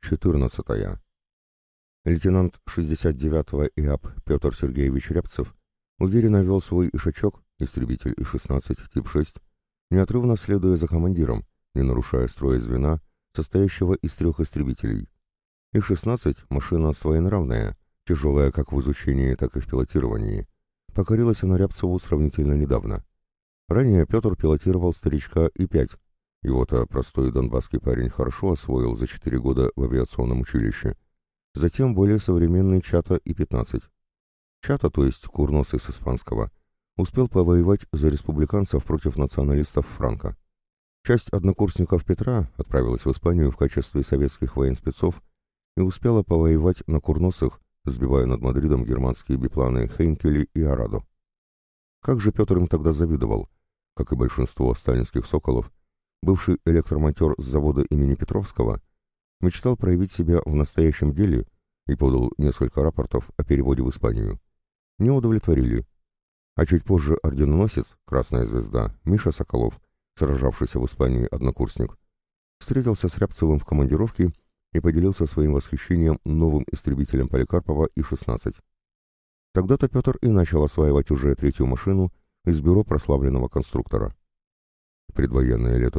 14. Лейтенант 69-го ИАП Петр Сергеевич Рябцев уверенно вел свой ишачок, истребитель И-16 тип 6, неотрывно следуя за командиром, не нарушая строя звена, состоящего из 3 истребителей. И-16 — машина своенравная, тяжелая как в изучении, так и в пилотировании. Покорилась она Рябцеву сравнительно недавно. Ранее Петр пилотировал старичка И-5. Его-то простой донбасский парень хорошо освоил за 4 года в авиационном училище. Затем более современный Чата И-15. Чата, то есть курносый с испанского, успел повоевать за республиканцев против националистов Франко. Часть однокурсников Петра отправилась в Испанию в качестве советских военспецов и успела повоевать на курносых, сбивая над Мадридом германские бипланы Хейнкели и Арадо. Как же Петр им тогда завидовал, как и большинство сталинских соколов. Бывший электромонтер с завода имени Петровского мечтал проявить себя в настоящем деле и подал несколько рапортов о переводе в Испанию. Не удовлетворили. А чуть позже орденоносец, Красная Звезда, Миша Соколов, сражавшийся в Испании однокурсник, встретился с Рябцевым в командировке и поделился своим восхищением новым истребителем Поликарпова И-16. Тогда-то Петр и начал осваивать уже 3-ю машину из бюро прославленного конструктора. Предвоенное лето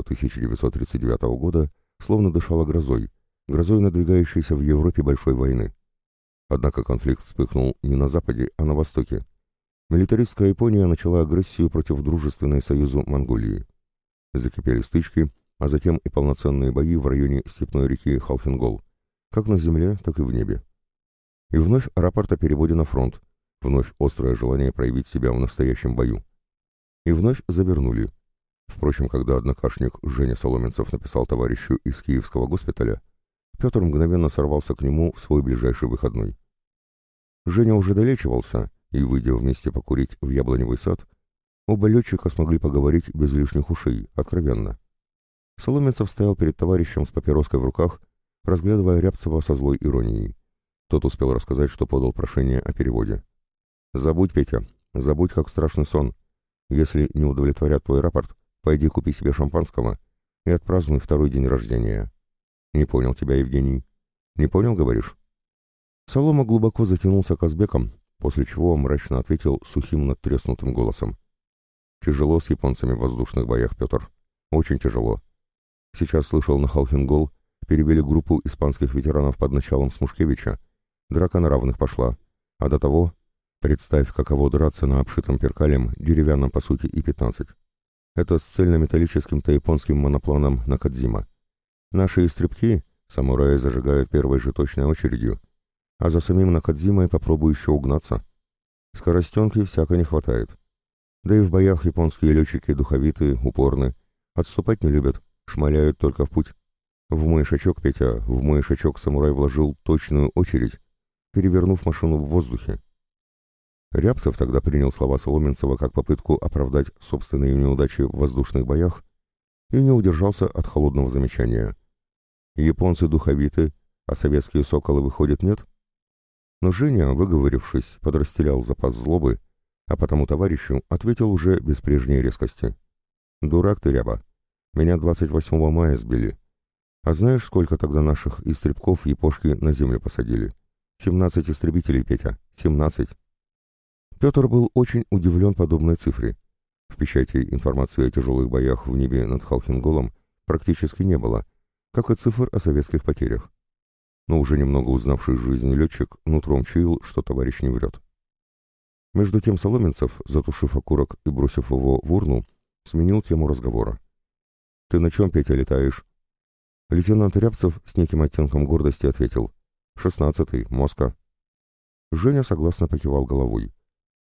1939 года словно дышало грозой надвигающейся в Европе большой войны. Однако конфликт вспыхнул не на Западе, а на Востоке. Милитаристская Япония начала агрессию против дружественной союзу Монголии. Закипели стычки, а затем и полноценные бои в районе степной реки Халхингол, как на земле, так и в небе. И вновь рапорт о переводе на фронт, вновь острое желание проявить себя в настоящем бою. И вновь завернули. Впрочем, когда однокашник Женя Соломенцев написал товарищу из Киевского госпиталя, Петр мгновенно сорвался к нему в свой ближайший выходной. Женя уже долечивался, и, выйдя вместе покурить в яблоневый сад, оба летчика смогли поговорить без лишних ушей, откровенно. Соломенцев стоял перед товарищем с папироской в руках, разглядывая Рябцева со злой иронией. Тот успел рассказать, что подал прошение о переводе. «Забудь, Петя, забудь, как страшный сон. Если не удовлетворят твой рапорт, пойди купи себе шампанского и отпразднуй 2-й день рождения». «Не понял тебя, Евгений». «Не понял, говоришь?» Солома глубоко затянулся Казбеком, после чего мрачно ответил сухим надтреснутым голосом. «Тяжело с японцами в воздушных боях, Петр. Очень тяжело. Сейчас слышал, на Халхингол перевели группу испанских ветеранов под началом Смушкевича. Драка на равных пошла. А до того, представь, каково драться на обшитом перкалем, деревянном по сути И-15. Это с цельнометаллическим-то японским монопланом Накадзима. Наши истребки самураи зажигают первой же точной очередью, а за самим Накадзимой попробуй еще угнаться. Скоростенки всяко не хватает. Да и в боях японские летчики духовиты, упорны, отступать не любят, шмаляют только в путь. В мой ишачок, Петя, в мой ишачок самурай вложил точную очередь, перевернув машину в воздухе». Рябцев тогда принял слова Соломенцева как попытку оправдать собственные неудачи в воздушных боях и не удержался от холодного замечания. «Японцы духовиты, а советские соколы, выходит, нет?» Но Женя, выговорившись, подрастерял запас злобы, а потому товарищу ответил уже без прежней резкости. «Дурак ты, Ряба. Меня 28 мая сбили. А знаешь, сколько тогда наших истребков япошки на землю посадили? 17 истребителей, Петя, 17. Петр был очень удивлен подобной цифре. В печати информации о тяжелых боях в небе над Халхинголом практически не было, как и цифр о советских потерях. Но уже немного узнавший жизнь летчик нутром чуял, что товарищ не врет. Между тем Соломенцев, затушив окурок и бросив его в урну, сменил тему разговора. «Ты на чем, Петя, летаешь?» Лейтенант Рябцев с неким оттенком гордости ответил. «16-й, Москва». Женя согласно покивал головой.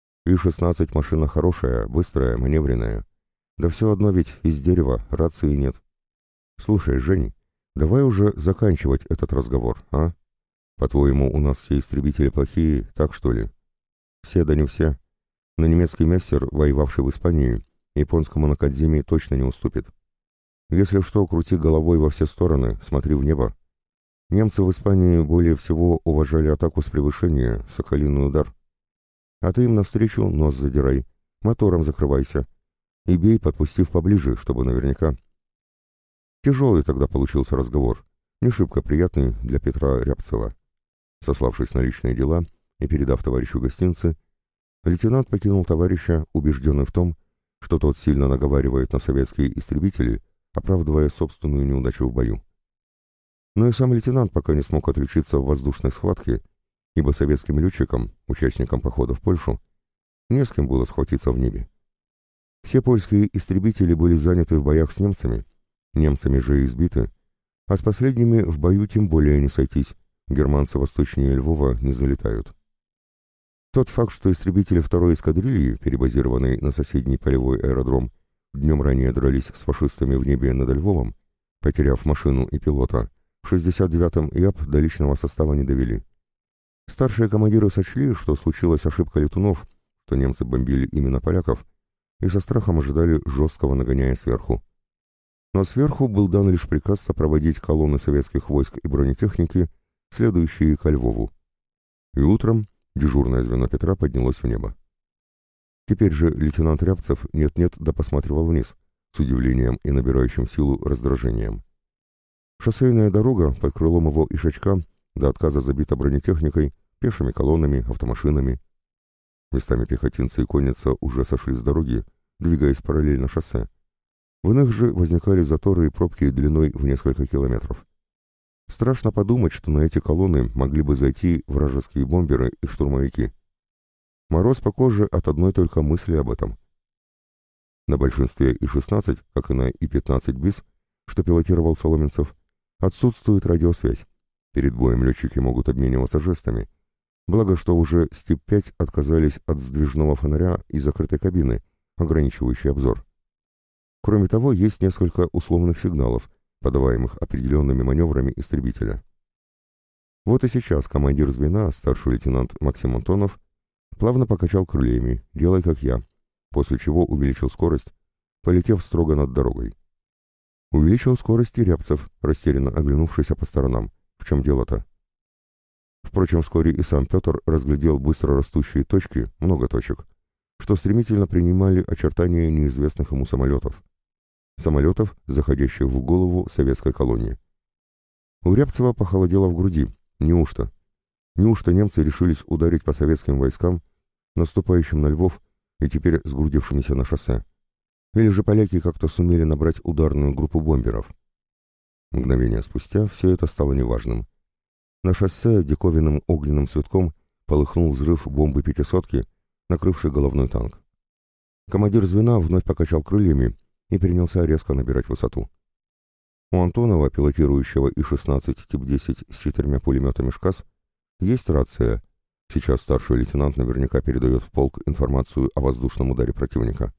И-16 машина хорошая, быстрая, маневренная. Да все одно ведь из дерева, рации нет. Слушай, Жень, давай уже заканчивать этот разговор, а? По-твоему, у нас все истребители плохие, так что ли? Все да не все. Но немецкий мастер, воевавший в Испании, японскому Накадзиме точно не уступит. Если что, крути головой во все стороны, смотри в небо. Немцы в Испании более всего уважали атаку с превышения, соколиный удар. А ты им навстречу нос задирай, мотором закрывайся и бей, подпустив поближе, чтобы наверняка. Тяжелый тогда получился разговор, не шибко приятный для Петра Рябцева. Сославшись на личные дела и передав товарищу гостинцы, лейтенант покинул товарища, убежденный в том, что тот сильно наговаривает на советские истребители, оправдывая собственную неудачу в бою. Но и сам лейтенант пока не смог отличиться в воздушной схватке, ибо советским летчикам, участникам похода в Польшу, не с кем было схватиться в небе. Все польские истребители были заняты в боях с немцами же избиты, а с последними в бою тем более не сойтись, германцы восточнее Львова не залетают. Тот факт, что истребители второй эскадрильи, перебазированной на соседний полевой аэродром, днем ранее дрались с фашистами в небе над Львовом, потеряв машину и пилота, в 69-м ИАП до личного состава не довели. Старшие командиры сочли, что случилась ошибка летунов, что немцы бомбили именно поляков, и со страхом ожидали жесткого нагоняя сверху. Но сверху был дан лишь приказ сопроводить колонны советских войск и бронетехники, следующие ко Львову. И утром дежурное звено Петра поднялось в небо. Теперь же лейтенант Рябцев нет-нет да посматривал вниз, с удивлением и набирающим силу раздражением. Шоссейная дорога под крылом его Ишачка до отказа забита бронетехникой, пешими колоннами, автомашинами. Местами пехотинцы и конница уже сошли с дороги, двигаясь параллельно шоссе. В иных же возникали заторы и пробки длиной в несколько километров. Страшно подумать, что на эти колонны могли бы зайти вражеские бомберы и штурмовики. Мороз по коже от одной только мысли об этом. На большинстве И-16, как и на И-15 БИС, что пилотировал Соломенцев, отсутствует радиосвязь. Перед боем летчики могут обмениваться жестами. Благо, что уже с Тип-5 отказались от сдвижного фонаря и закрытой кабины, ограничивающей обзор. Кроме того, есть несколько условных сигналов, подаваемых определенными маневрами истребителя. Вот и сейчас командир звена, старший лейтенант Максим Антонов, плавно покачал крыльями, делай как я, после чего увеличил скорость, полетев строго над дорогой. Увеличил скорость и Рябцев, растерянно оглянувшийся по сторонам. В чем дело-то? Впрочем, вскоре и сам Петр разглядел быстро растущие точки, много точек, что стремительно принимали очертания неизвестных ему самолетов. Самолетов, заходящих в голову советской колонии. У Рябцева похолодело в груди. Неужто? Неужто немцы решились ударить по советским войскам, наступающим на Львов и теперь сгрудившимися на шоссе? Или же поляки как-то сумели набрать ударную группу бомберов? Мгновение спустя все это стало неважным. На шоссе диковинным огненным цветком полыхнул взрыв бомбы «пятисотки», накрывший головной танк. Командир звена вновь покачал крыльями и принялся резко набирать высоту. У Антонова, пилотирующего И-16 Тип-10 с 4 пулеметами «ШКАС», есть рация. Сейчас старший лейтенант наверняка передает в полк информацию о воздушном ударе противника.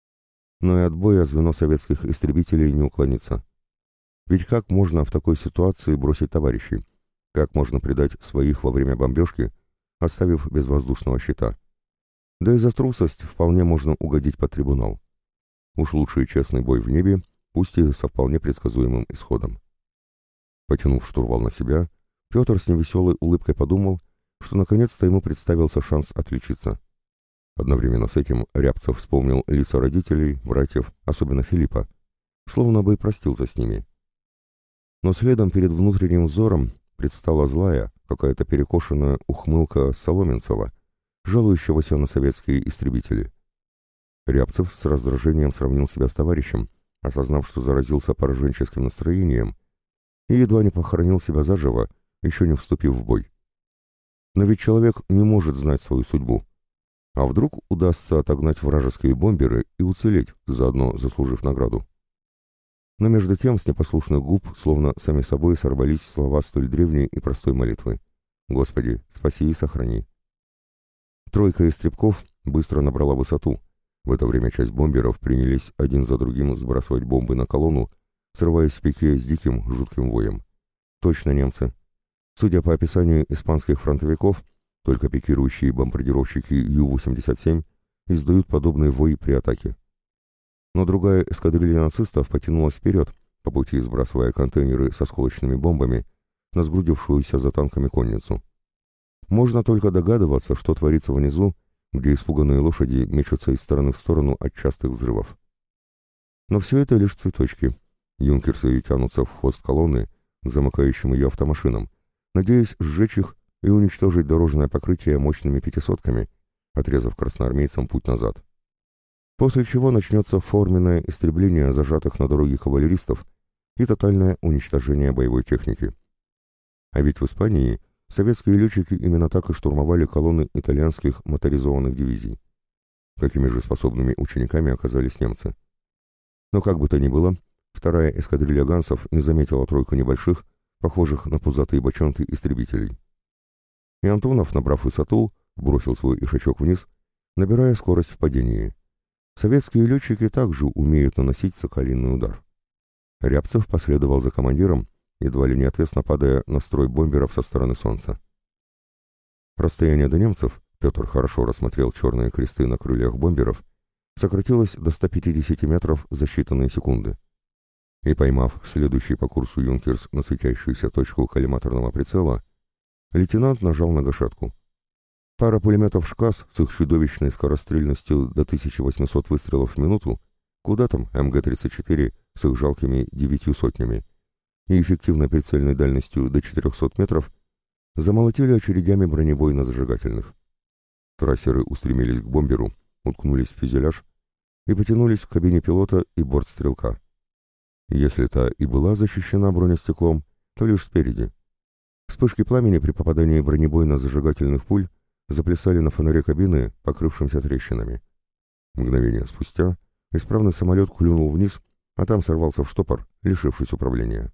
Но и от боя звено советских истребителей не уклонится. Ведь как можно в такой ситуации бросить товарищей? Как можно предать своих во время бомбежки, оставив без воздушного щита? Да и за трусость вполне можно угодить под трибунал. Уж лучше честный бой в небе, пусть и со вполне предсказуемым исходом. Потянув штурвал на себя, Петр с невеселой улыбкой подумал, что наконец-то ему представился шанс отличиться. Одновременно с этим Рябцев вспомнил лица родителей, братьев, особенно Филиппа, словно бы и простился с ними. Но следом перед внутренним взором предстала злая, какая-то перекошенная ухмылка Соломенцева, жалующегося на советские истребители. Рябцев с раздражением сравнил себя с товарищем, осознав, что заразился пораженческим настроением, и едва не похоронил себя заживо, еще не вступив в бой. Но ведь человек не может знать свою судьбу. А вдруг удастся отогнать вражеские бомберы и уцелеть, заодно заслужив награду? Но между тем с непослушных губ, словно сами собой, сорвались слова столь древней и простой молитвы. «Господи, спаси и сохрани». Тройка истребков быстро набрала высоту. В это время часть бомберов принялись один за другим сбрасывать бомбы на колонну, срываясь в пике с диким, жутким воем. Точно немцы. Судя по описанию испанских фронтовиков, только пикирующие бомбардировщики Ю-87 издают подобный вой при атаке. Но другая эскадрилья нацистов потянулась вперед, по пути сбрасывая контейнеры с осколочными бомбами на сгрудившуюся за танками конницу. Можно только догадываться, что творится внизу, где испуганные лошади мечутся из стороны в сторону от частых взрывов. Но все это лишь цветочки. Юнкерсы тянутся в хвост колонны, к замыкающим ее автомашинам, надеясь сжечь их и уничтожить дорожное покрытие мощными пятисотками, отрезав красноармейцам путь назад. После чего начнется форменное истребление зажатых на дороге кавалеристов и тотальное уничтожение боевой техники. А ведь в Испании советские летчики именно так и штурмовали колонны итальянских моторизованных дивизий. Какими же способными учениками оказались немцы. Но как бы то ни было, вторая эскадрилья гансов не заметила тройку небольших, похожих на пузатые бочонки истребителей. И Антонов, набрав высоту, бросил свой ишачок вниз, набирая скорость в падении. Советские летчики также умеют наносить соколиный удар. Рябцев последовал за командиром, едва ли не ответственно падая на строй бомберов со стороны солнца. Расстояние до немцев, Петр хорошо рассмотрел черные кресты на крыльях бомберов, сократилось до 150 метров за считанные секунды. И поймав следующий по курсу «Юнкерс» на светящуюся точку коллиматорного прицела, лейтенант нажал на гашетку. Пара пулеметов «ШКАС» с их чудовищной скорострельностью до 1800 выстрелов в минуту, куда там МГ-34 с их жалкими 9 сотнями, и эффективной прицельной дальностью до 400 метров, замолотили очередями бронебойно-зажигательных. Трассеры устремились к бомберу, уткнулись в фюзеляж и потянулись к кабине пилота и бортстрелка. Если та и была защищена бронестеклом, то лишь спереди. Вспышки пламени при попадании бронебойно-зажигательных пуль заплясали на фонаре кабины, покрывшимся трещинами. Мгновение спустя исправный самолет клюнул вниз, а там сорвался в штопор, лишившись управления.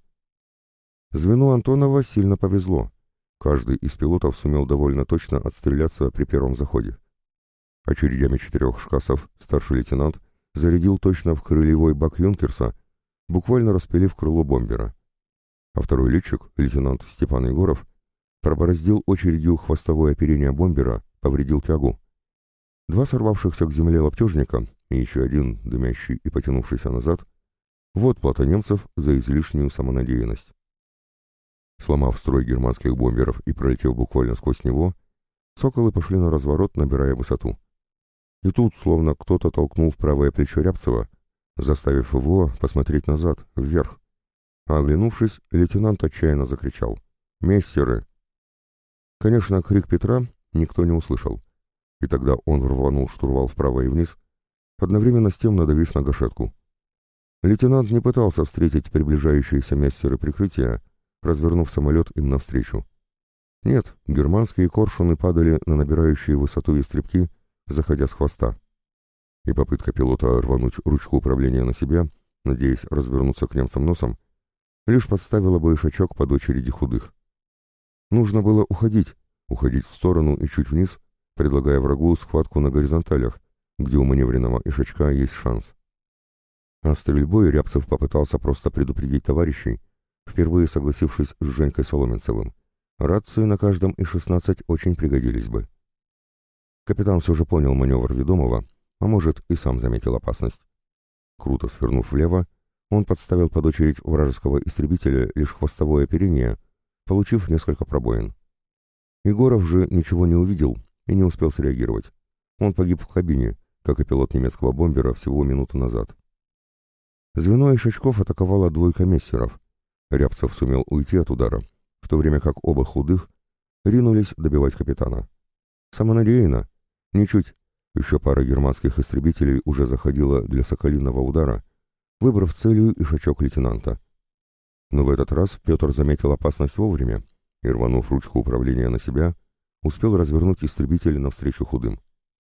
Звену Антонова сильно повезло. Каждый из пилотов сумел довольно точно отстреляться при первом заходе. Очередями 4 ШКАСов старший лейтенант зарядил точно в крыльевой бак «Юнкерса», буквально распилив крыло бомбера. А второй летчик, лейтенант Степан Егоров, пробороздил очередью хвостовое оперение бомбера, повредил тягу. 2 сорвавшихся к земле лаптежника и еще один, дымящий и потянувшийся назад, вот плата немцев за излишнюю самонадеянность. Сломав строй германских бомберов и пролетев буквально сквозь него, соколы пошли на разворот, набирая высоту. И тут, словно кто-то толкнул в правое плечо Рябцева, заставив его посмотреть назад, вверх. А оглянувшись, лейтенант отчаянно закричал: «Мессеры!». Конечно, крик Петра никто не услышал, и тогда он рванул штурвал вправо и вниз, одновременно с тем надавив на гашетку. Лейтенант не пытался встретить приближающиеся мессеры прикрытия, развернув самолет им навстречу. Нет, германские коршуны падали на набирающие высоту истребки, заходя с хвоста. И попытка пилота рвануть ручку управления на себя, надеясь развернуться к немцам носом, лишь подставила бы ишачок под очереди худых. Нужно было уходить в сторону и чуть вниз, предлагая врагу схватку на горизонталях, где у маневренного ишачка есть шанс. А стрельбой Рябцев попытался просто предупредить товарищей, впервые согласившись с Женькой Соломенцевым. Рации на каждом И-16 очень пригодились бы. Капитан все же понял маневр ведомого, а может и сам заметил опасность. Круто свернув влево, он подставил под очередь вражеского истребителя лишь хвостовое оперение, получив несколько пробоин. Егоров же ничего не увидел и не успел среагировать. Он погиб в кабине, как и пилот немецкого бомбера всего минуту назад. Звено ишачков атаковало 2 мессеров. Рябцев сумел уйти от удара, в то время как оба худых ринулись добивать капитана. Самонадеянно? Ничуть. Еще пара германских истребителей уже заходила для соколиного удара, выбрав целью ишачок лейтенанта. Но в этот раз Петр заметил опасность вовремя и, рванув ручку управления на себя, успел развернуть истребитель навстречу худым.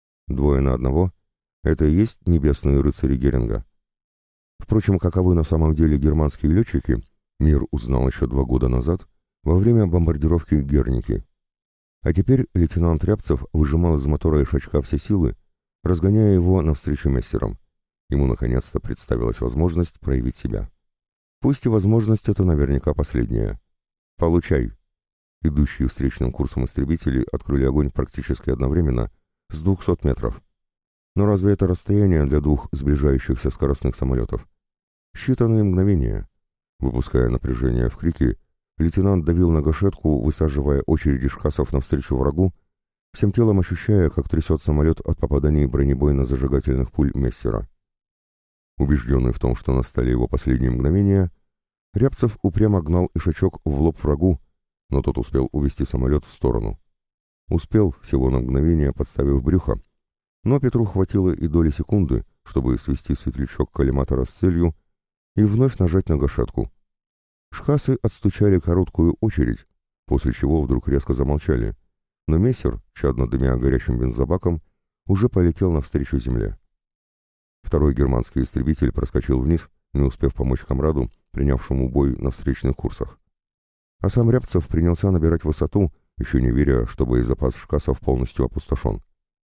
2 на 1 — это и есть небесные рыцари Геринга. Впрочем, каковы на самом деле германские летчики, мир узнал еще 2 года назад во время бомбардировки Герники. А теперь лейтенант Рябцев выжимал из мотора ишачка все силы, разгоняя его навстречу мессерам. Ему наконец-то представилась возможность проявить себя. Пусть и возможность эта наверняка последняя. «Получай!» Идущие встречным курсом истребители открыли огонь практически одновременно, с 200 метров. Но разве это расстояние для 2 сближающихся скоростных самолетов? Считанные мгновения. Выпуская напряжение в крике, лейтенант давил на гашетку, высаживая очереди ШКАСов навстречу врагу, всем телом ощущая, как трясет самолет от попаданий бронебойно-зажигательных пуль мессера. Убежденный в том, что настали его последние мгновения, Рябцев упрямо гнал Ишачок в лоб врагу, но тот успел увести самолет в сторону. Успел, всего на мгновение подставив брюхо, но Петру хватило и доли секунды, чтобы свести светлячок коллиматора с целью и вновь нажать на гашетку. Шхасы отстучали короткую очередь, после чего вдруг резко замолчали, но мессер, чадно дымя горячим бензобаком, уже полетел навстречу земле. Второй германский истребитель проскочил вниз, не успев помочь комраду, принявшему бой на встречных курсах. А сам Рябцев принялся набирать высоту, еще не веря, что боезапас шкасов полностью опустошен.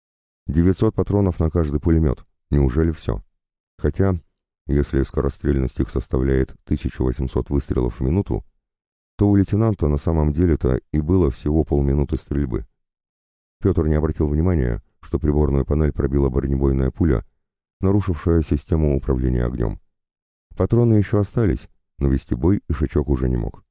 900 патронов на каждый пулемет. Неужели все? Хотя, если скорострельность их составляет 1800 выстрелов в минуту, то у лейтенанта на самом деле-то и было всего полминуты стрельбы. Петр не обратил внимания, что приборную панель пробила бронебойная пуля, нарушившая систему управления огнем. Патроны еще остались, но вести бой Ишачок уже не мог.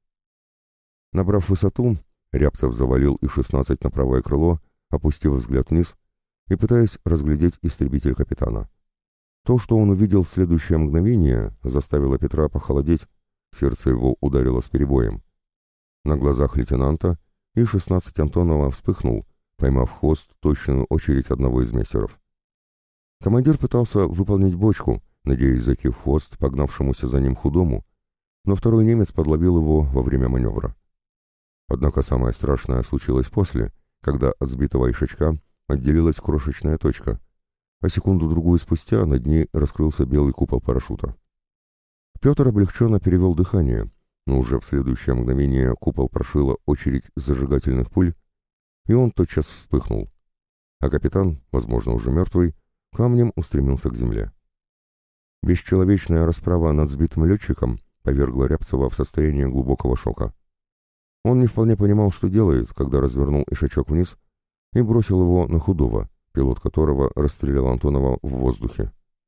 Набрав высоту, Рябцев завалил И-16 на правое крыло, опустив взгляд вниз и пытаясь разглядеть истребитель капитана. То, что он увидел в следующее мгновение, заставило Петра похолодеть, сердце его ударило с перебоем. На глазах лейтенанта И-16 Антонова вспыхнул, поймав в хвост точную очередь одного из мессеров. Командир пытался выполнить бочку, надеясь зайти в хвост погнавшемуся за ним худому, но второй немец подловил его во время маневра. Однако самое страшное случилось после, когда от сбитого Ишачка отделилась крошечная точка, а секунду-другую спустя над ней раскрылся белый купол парашюта. Петр облегченно перевел дыхание, но уже в следующее мгновение купол прошила очередь зажигательных пуль, и он тотчас вспыхнул. А капитан, возможно уже мертвый, камнем устремился к земле. Бесчеловечная расправа над сбитым летчиком повергла Рябцева в состояние глубокого шока. Он не вполне понимал, что делает, когда развернул Ишачок вниз и бросил его на худого, пилот которого расстрелял Антонова в воздухе.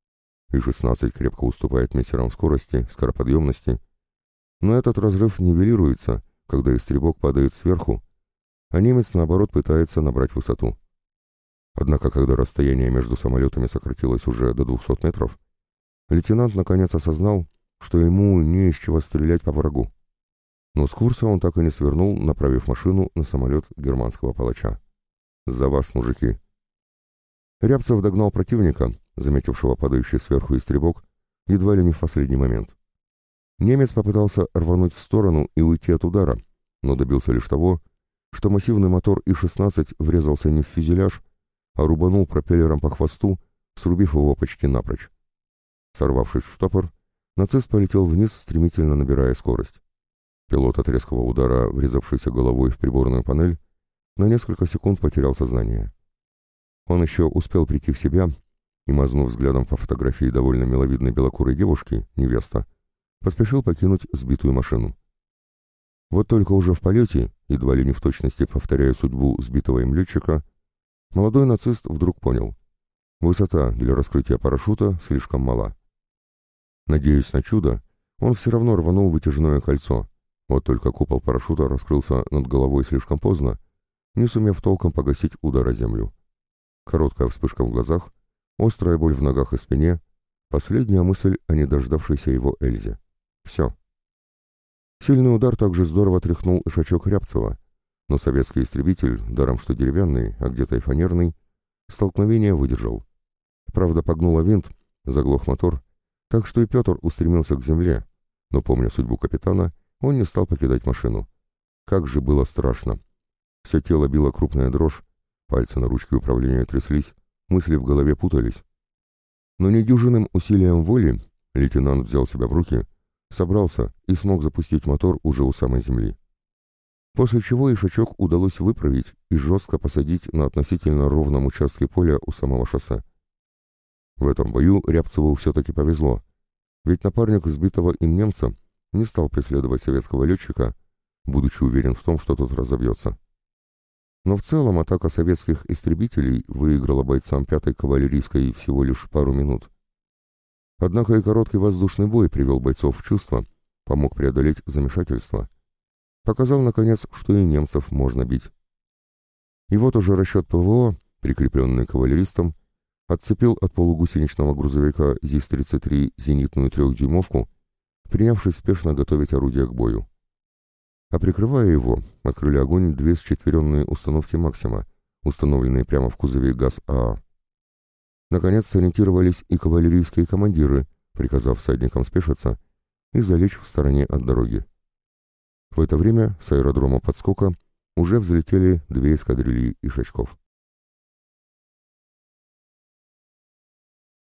И-16 крепко уступает мессерам в скорости, скороподъемности, но этот разрыв нивелируется, когда истребок падает сверху, а немец, наоборот, пытается набрать высоту. Однако, когда расстояние между самолетами сократилось уже до 200 метров, лейтенант наконец осознал, что ему не из чего стрелять по врагу. Но с курса он так и не свернул, направив машину на самолет германского палача. «За вас, мужики!» Рябцев догнал противника, заметившего падающий сверху истребок, едва ли не в последний момент. Немец попытался рвануть в сторону и уйти от удара, но добился лишь того, что массивный мотор И-16 врезался не в фюзеляж, а рубанул пропеллером по хвосту, срубив его почти напрочь. Сорвавшись в штопор, нацист полетел вниз, стремительно набирая скорость. Пилот от резкого удара, врезавшийся головой в приборную панель, на несколько секунд потерял сознание. Он еще успел прийти в себя и, мазнув взглядом по фотографии довольно миловидной белокурой девушки, невеста, поспешил покинуть сбитую машину. Вот только уже в полете, едва ли не в точности повторяя судьбу сбитого им летчика, молодой нацист вдруг понял: высота для раскрытия парашюта слишком мала. Надеясь на чудо, он все равно рванул вытяжное кольцо, вот только купол парашюта раскрылся над головой слишком поздно, не сумев толком погасить удар о землю. Короткая вспышка в глазах, острая боль в ногах и спине, последняя мысль о недождавшейся его Эльзе. Все. Сильный удар также здорово тряхнул Ишачок Рябцева, но советский истребитель, даром что деревянный, а где-то и фанерный, столкновение выдержал. Правда, погнуло винт, заглох мотор, так что и Петр устремился к земле, но, помня судьбу капитана, он не стал покидать машину. Как же было страшно! Все тело било крупная дрожь, пальцы на ручке управления тряслись, мысли в голове путались. Но недюжинным усилием воли лейтенант взял себя в руки, собрался и смог запустить мотор уже у самой земли. После чего Ишачок удалось выправить и жестко посадить на относительно ровном участке поля у самого шоссе. В этом бою Рябцеву все-таки повезло, ведь напарник сбитого им немца не стал преследовать советского летчика, будучи уверен в том, что тот разобьется. Но в целом атака советских истребителей выиграла бойцам 5-й кавалерийской всего лишь пару минут. Однако и короткий воздушный бой привел бойцов в чувство, помог преодолеть замешательство, показал, наконец, что и немцев можно бить. И вот уже расчет ПВО, прикрепленный кавалеристом, отцепил от полугусеничного грузовика ЗИС-33 зенитную 3-дюймовку принявшись спешно готовить орудие к бою. А прикрывая его, открыли огонь две счетверенные установки «Максима», установленные прямо в кузове ГАЗ-АА. Наконец сориентировались и кавалерийские командиры, приказав всадникам спешиться и залечь в стороне от дороги. В это время с аэродрома подскока уже взлетели две эскадрильи ишачков.